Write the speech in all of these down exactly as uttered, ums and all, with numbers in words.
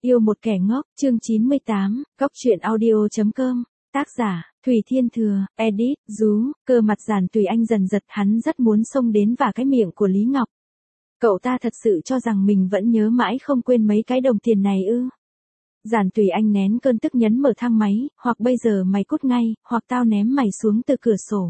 Yêu một kẻ ngốc, chương chín mươi tám, góc truyện audio chấm com, tác giả, Thủy Thiên Thừa, edit, Dú, cơ mặt Giản Tùy Anh dần giật, hắn rất muốn xông đến vả cái miệng của Lý Ngọc. Cậu ta thật sự cho rằng mình vẫn nhớ mãi không quên mấy cái đồng tiền này ư? Giản Tùy Anh nén cơn tức nhấn mở thang máy, hoặc bây giờ mày cút ngay, hoặc tao ném mày xuống từ cửa sổ.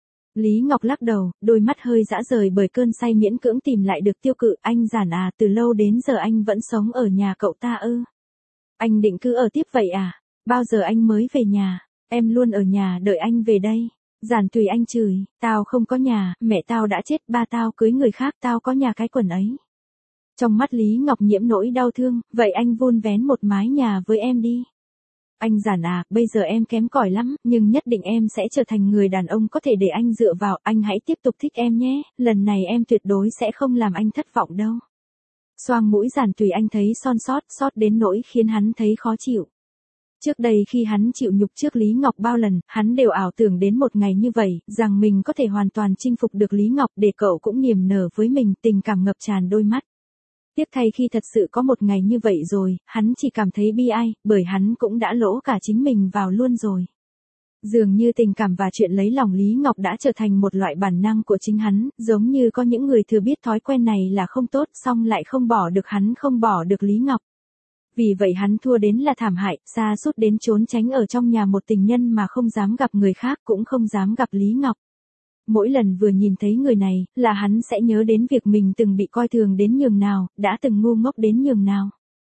Lý Ngọc lắc đầu, đôi mắt hơi dã rời bởi cơn say miễn cưỡng tìm lại được tiêu cự. Anh Giản à, từ lâu đến giờ anh vẫn sống ở nhà cậu ta ư? Anh định cứ ở tiếp vậy à? Bao giờ anh mới về nhà? Em luôn ở nhà đợi anh về đây. Giản Tùy Anh chửi, tao không có nhà, mẹ tao đã chết, ba tao cưới người khác, tao có nhà cái quần ấy. Trong mắt Lý Ngọc nhiễm nỗi đau thương, vậy anh vun vén một mái nhà với em đi. Anh Giản à, bây giờ em kém cỏi lắm, nhưng nhất định em sẽ trở thành người đàn ông có thể để anh dựa vào, anh hãy tiếp tục thích em nhé, lần này em tuyệt đối sẽ không làm anh thất vọng đâu. Xoang mũi Giản Tùy Anh thấy son sót, sót đến nỗi khiến hắn thấy khó chịu. Trước đây khi hắn chịu nhục trước Lý Ngọc bao lần, hắn đều ảo tưởng đến một ngày như vậy, rằng mình có thể hoàn toàn chinh phục được Lý Ngọc để cậu cũng niềm nở với mình, tình cảm ngập tràn đôi mắt. Tiếc thay khi thật sự có một ngày như vậy rồi, hắn chỉ cảm thấy bi ai, bởi hắn cũng đã lỗ cả chính mình vào luôn rồi. Dường như tình cảm và chuyện lấy lòng Lý Ngọc đã trở thành một loại bản năng của chính hắn, giống như có những người thừa biết thói quen này là không tốt, song lại không bỏ được hắn không bỏ được Lý Ngọc. Vì vậy hắn thua đến là thảm hại, sa sút đến trốn tránh ở trong nhà một tình nhân mà không dám gặp người khác, cũng không dám gặp Lý Ngọc. Mỗi lần vừa nhìn thấy người này, là hắn sẽ nhớ đến việc mình từng bị coi thường đến nhường nào, đã từng ngu ngốc đến nhường nào.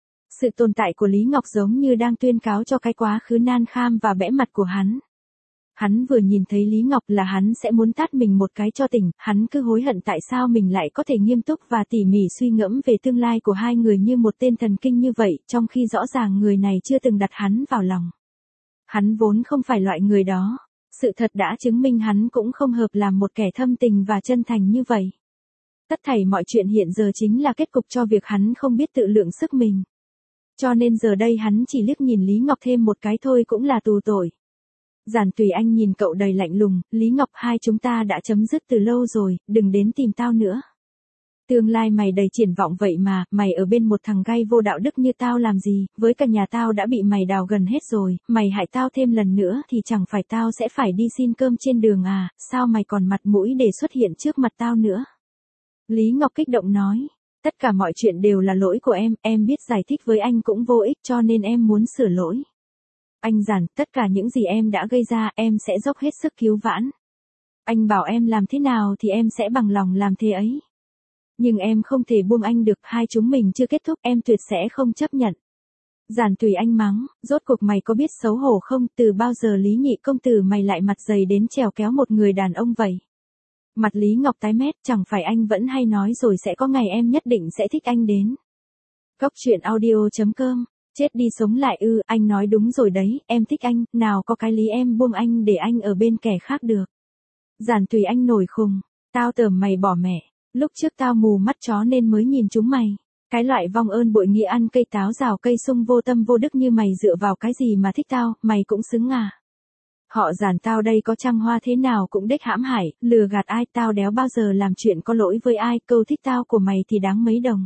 Sự tồn tại của Lý Ngọc giống như đang tuyên cáo cho cái quá khứ nan kham và bẽ mặt của hắn. Hắn vừa nhìn thấy Lý Ngọc là hắn sẽ muốn tát mình một cái cho tỉnh, hắn cứ hối hận tại sao mình lại có thể nghiêm túc và tỉ mỉ suy ngẫm về tương lai của hai người như một tên thần kinh như vậy, trong khi rõ ràng người này chưa từng đặt hắn vào lòng. Hắn vốn không phải loại người đó. Sự thật đã chứng minh hắn cũng không hợp làm một kẻ thâm tình và chân thành như vậy. Tất thảy mọi chuyện hiện giờ chính là kết cục cho việc hắn không biết tự lượng sức mình. Cho nên giờ đây hắn chỉ liếc nhìn Lý Ngọc thêm một cái thôi cũng là tù tội. Giản Tùy Anh nhìn cậu đầy lạnh lùng, Lý Ngọc, hai chúng ta đã chấm dứt từ lâu rồi, đừng đến tìm tao nữa. Tương lai mày đầy triển vọng vậy mà, mày ở bên một thằng gay vô đạo đức như tao làm gì, với cả nhà tao đã bị mày đào gần hết rồi, mày hại tao thêm lần nữa thì chẳng phải tao sẽ phải đi xin cơm trên đường à, sao mày còn mặt mũi để xuất hiện trước mặt tao nữa. Lý Ngọc kích động nói, tất cả mọi chuyện đều là lỗi của em, em biết giải thích với anh cũng vô ích cho nên em muốn sửa lỗi. Anh Giản, tất cả những gì em đã gây ra em sẽ dốc hết sức cứu vãn. Anh bảo em làm thế nào thì em sẽ bằng lòng làm thế ấy. Nhưng em không thể buông anh được, hai chúng mình chưa kết thúc, em tuyệt sẽ không chấp nhận. Giản Tùy Anh mắng, rốt cuộc mày có biết xấu hổ không, từ bao giờ Lý nhị công tử mày lại mặt dày đến trèo kéo một người đàn ông vậy? Mặt Lý Ngọc tái mét, chẳng phải anh vẫn hay nói rồi sẽ có ngày em nhất định sẽ thích anh đến. Góc truyện audio chấm com, chết đi sống lại ư, anh nói đúng rồi đấy, em thích anh, nào có cái lý em buông anh để anh ở bên kẻ khác được. Giản Tùy Anh nổi khùng, tao tởm mày bỏ mẹ. Lúc trước tao mù mắt chó nên mới nhìn chúng mày. Cái loại vong ơn bội nghĩa ăn cây táo rào cây sung vô tâm vô đức như mày dựa vào cái gì mà thích tao, mày cũng xứng à. Họ Giản tao đây có trăng hoa thế nào cũng đếch hãm hại, lừa gạt ai, tao đéo bao giờ làm chuyện có lỗi với ai, câu thích tao của mày thì đáng mấy đồng.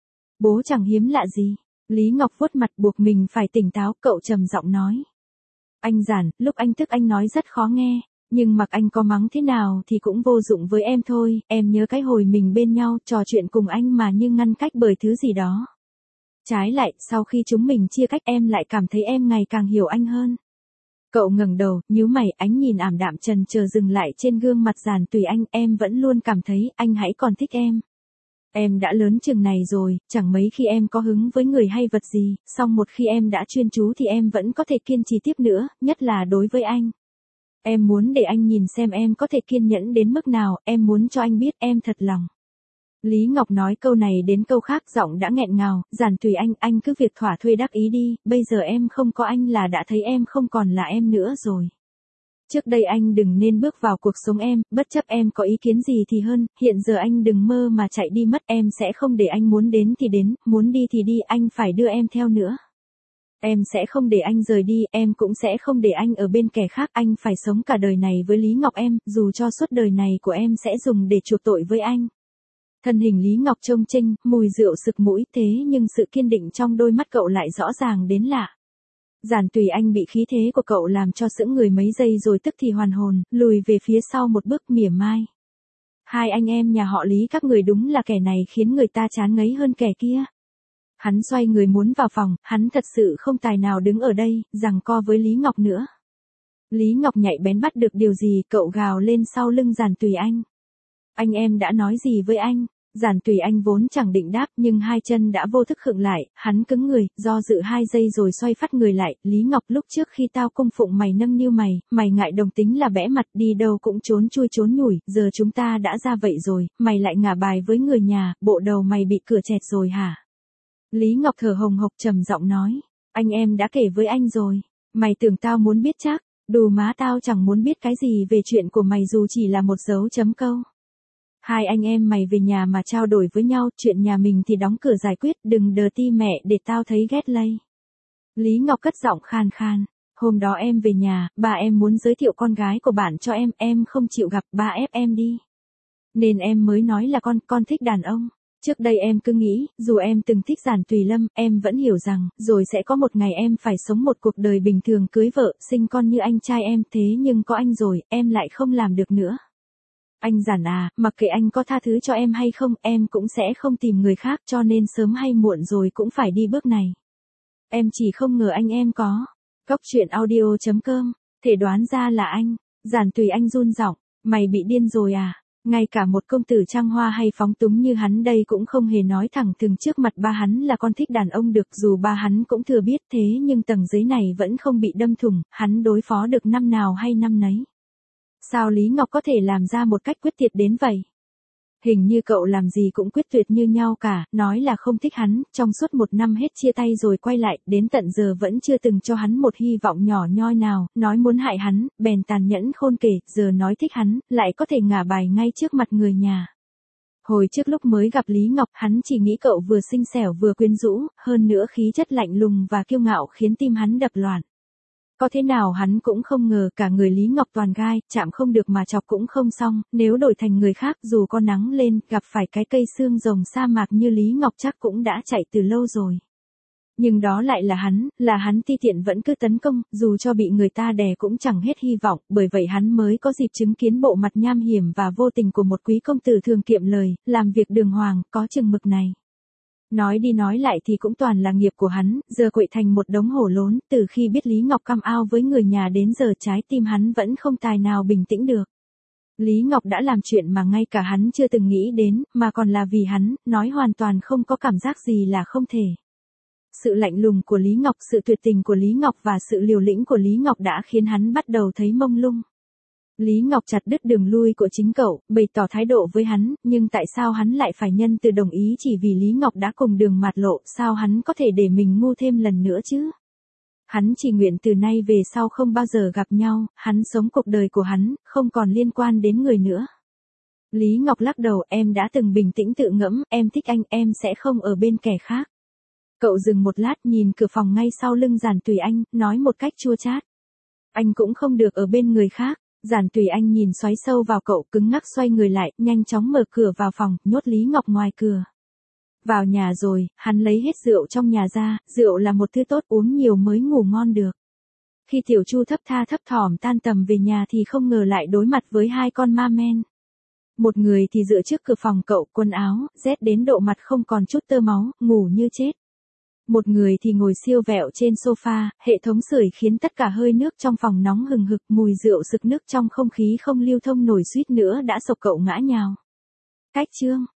Bố chẳng hiếm lạ gì. Lý Ngọc vuốt mặt buộc mình phải tỉnh táo, cậu trầm giọng nói. Anh Giản, lúc anh tức anh nói rất khó nghe. Nhưng mặc anh có mắng thế nào thì cũng vô dụng với em thôi, em nhớ cái hồi mình bên nhau trò chuyện cùng anh mà như ngăn cách bởi thứ gì đó. Trái lại, sau khi chúng mình chia cách em lại cảm thấy em ngày càng hiểu anh hơn. Cậu ngẩng đầu, nhíu mày, ánh nhìn ảm đạm trần chờ dừng lại trên gương mặt Giản Tùy Anh, em vẫn luôn cảm thấy anh hãy còn thích em. Em đã lớn chừng này rồi, chẳng mấy khi em có hứng với người hay vật gì, song một khi em đã chuyên chú thì em vẫn có thể kiên trì tiếp nữa, nhất là đối với anh. Em muốn để anh nhìn xem em có thể kiên nhẫn đến mức nào, em muốn cho anh biết em thật lòng. Lý Ngọc nói câu này đến câu khác giọng đã nghẹn ngào, Giản Tùy Anh, anh cứ việc thỏa thuê đắc ý đi, bây giờ em không có anh là đã thấy em không còn là em nữa rồi. Trước đây anh đừng nên bước vào cuộc sống em, bất chấp em có ý kiến gì thì hơn, hiện giờ anh đừng mơ mà chạy đi mất, em sẽ không để anh muốn đến thì đến, muốn đi thì đi, anh phải đưa em theo nữa. Em sẽ không để anh rời đi, em cũng sẽ không để anh ở bên kẻ khác, anh phải sống cả đời này với Lý Ngọc em, dù cho suốt đời này của em sẽ dùng để chuộc tội với anh. Thân hình Lý Ngọc trông chênh, mùi rượu sực mũi thế nhưng sự kiên định trong đôi mắt cậu lại rõ ràng đến lạ. Giản Tùy Anh bị khí thế của cậu làm cho sững người mấy giây rồi tức thì hoàn hồn, lùi về phía sau một bước mỉa mai. Hai anh em nhà họ Lý các người đúng là kẻ này khiến người ta chán ngấy hơn kẻ kia. Hắn xoay người muốn vào phòng, hắn thật sự không tài nào đứng ở đây, giằng co với Lý Ngọc nữa. Lý Ngọc nhạy bén bắt được điều gì, cậu gào lên sau lưng Giản Tùy Anh. Anh em đã nói gì với anh? Giản Tùy Anh vốn chẳng định đáp nhưng hai chân đã vô thức khựng lại, hắn cứng người, do dự hai giây rồi xoay phát người lại. Lý Ngọc, lúc trước khi tao cung phụng mày nâng niu mày, mày ngại đồng tính là bẽ mặt, đi đâu cũng trốn chui trốn nhủi, giờ chúng ta đã ra vậy rồi, mày lại ngả bài với người nhà, bộ đầu mày bị cửa chẹt rồi hả? Lý Ngọc thở hồng hộc trầm giọng nói, anh em đã kể với anh rồi, mày tưởng tao muốn biết chắc, đù má tao chẳng muốn biết cái gì về chuyện của mày dù chỉ là một dấu chấm câu. Hai anh em mày về nhà mà trao đổi với nhau, chuyện nhà mình thì đóng cửa giải quyết, đừng đờ ti mẹ để tao thấy ghét lây. Lý Ngọc cất giọng khan khan, hôm đó em về nhà, ba em muốn giới thiệu con gái của bạn cho em, em không chịu gặp, ba ép em đi. Nên em mới nói là con, con thích đàn ông. Trước đây em cứ nghĩ, dù em từng thích Giản Tùy Lâm, em vẫn hiểu rằng, rồi sẽ có một ngày em phải sống một cuộc đời bình thường cưới vợ, sinh con như anh trai em, thế nhưng có anh rồi, em lại không làm được nữa. Anh Giản à, mặc kệ anh có tha thứ cho em hay không, em cũng sẽ không tìm người khác cho nên sớm hay muộn rồi cũng phải đi bước này. Em chỉ không ngờ anh em có. Góc truyện audio chấm com, thể đoán ra là anh. Giản Tùy Anh run giọng, mày bị điên rồi à? Ngay cả một công tử trăng hoa hay phóng túng như hắn đây cũng không hề nói thẳng thừng trước mặt ba hắn là con thích đàn ông được, dù ba hắn cũng thừa biết thế nhưng tầng dưới này vẫn không bị đâm thủng, hắn đối phó được năm nào hay năm nấy. Sao Lý Ngọc có thể làm ra một cách quyết tuyệt đến vậy? Hình như cậu làm gì cũng quyết tuyệt như nhau cả, nói là không thích hắn, trong suốt một năm hết chia tay rồi quay lại, đến tận giờ vẫn chưa từng cho hắn một hy vọng nhỏ nhoi nào, nói muốn hại hắn, bèn tàn nhẫn khôn kể, giờ nói thích hắn, lại có thể ngả bài ngay trước mặt người nhà. Hồi trước lúc mới gặp Lý Ngọc, hắn chỉ nghĩ cậu vừa xinh xẻo vừa quyến rũ, hơn nữa khí chất lạnh lùng và kiêu ngạo khiến tim hắn đập loạn. Có thế nào hắn cũng không ngờ cả người Lý Ngọc toàn gai, chạm không được mà chọc cũng không xong, nếu đổi thành người khác dù có nắng lên, gặp phải cái cây xương rồng sa mạc như Lý Ngọc chắc cũng đã chạy từ lâu rồi. Nhưng đó lại là hắn, là hắn ti tiện vẫn cứ tấn công, dù cho bị người ta đè cũng chẳng hết hy vọng, bởi vậy hắn mới có dịp chứng kiến bộ mặt nham hiểm và vô tình của một quý công tử thường kiệm lời, làm việc đường hoàng, có chừng mực này. Nói đi nói lại thì cũng toàn là nghiệp của hắn, giờ quậy thành một đống hổ lốn, từ khi biết Lý Ngọc cam ao với người nhà đến giờ trái tim hắn vẫn không tài nào bình tĩnh được. Lý Ngọc đã làm chuyện mà ngay cả hắn chưa từng nghĩ đến, mà còn là vì hắn, nói hoàn toàn không có cảm giác gì là không thể. Sự lạnh lùng của Lý Ngọc, sự tuyệt tình của Lý Ngọc và sự liều lĩnh của Lý Ngọc đã khiến hắn bắt đầu thấy mông lung. Lý Ngọc chặt đứt đường lui của chính cậu, bày tỏ thái độ với hắn, nhưng tại sao hắn lại phải nhân từ đồng ý chỉ vì Lý Ngọc đã cùng đường mạt lộ, sao hắn có thể để mình ngu thêm lần nữa chứ? Hắn chỉ nguyện từ nay về sau không bao giờ gặp nhau, hắn sống cuộc đời của hắn, không còn liên quan đến người nữa. Lý Ngọc lắc đầu, em đã từng bình tĩnh tự ngẫm, em thích anh, em sẽ không ở bên kẻ khác. Cậu dừng một lát nhìn cửa phòng ngay sau lưng Giản Tùy Anh, nói một cách chua chát. Anh cũng không được ở bên người khác. Giản Tùy Anh nhìn xoáy sâu vào cậu, cứng ngắc xoay người lại, nhanh chóng mở cửa vào phòng, nhốt Lý Ngọc ngoài cửa. Vào nhà rồi, hắn lấy hết rượu trong nhà ra, rượu là một thứ tốt, uống nhiều mới ngủ ngon được. Khi Tiểu Chu thấp tha thấp thỏm tan tầm về nhà thì không ngờ lại đối mặt với hai con ma men. Một người thì dựa trước cửa phòng cậu, quần áo, rét đến độ mặt không còn chút tơ máu, ngủ như chết. Một người thì ngồi siêu vẹo trên sofa, hệ thống sưởi khiến tất cả hơi nước trong phòng nóng hừng hực, mùi rượu sực nức trong không khí không lưu thông nổi suýt nữa đã sộc cậu ngã nhào. Cách chương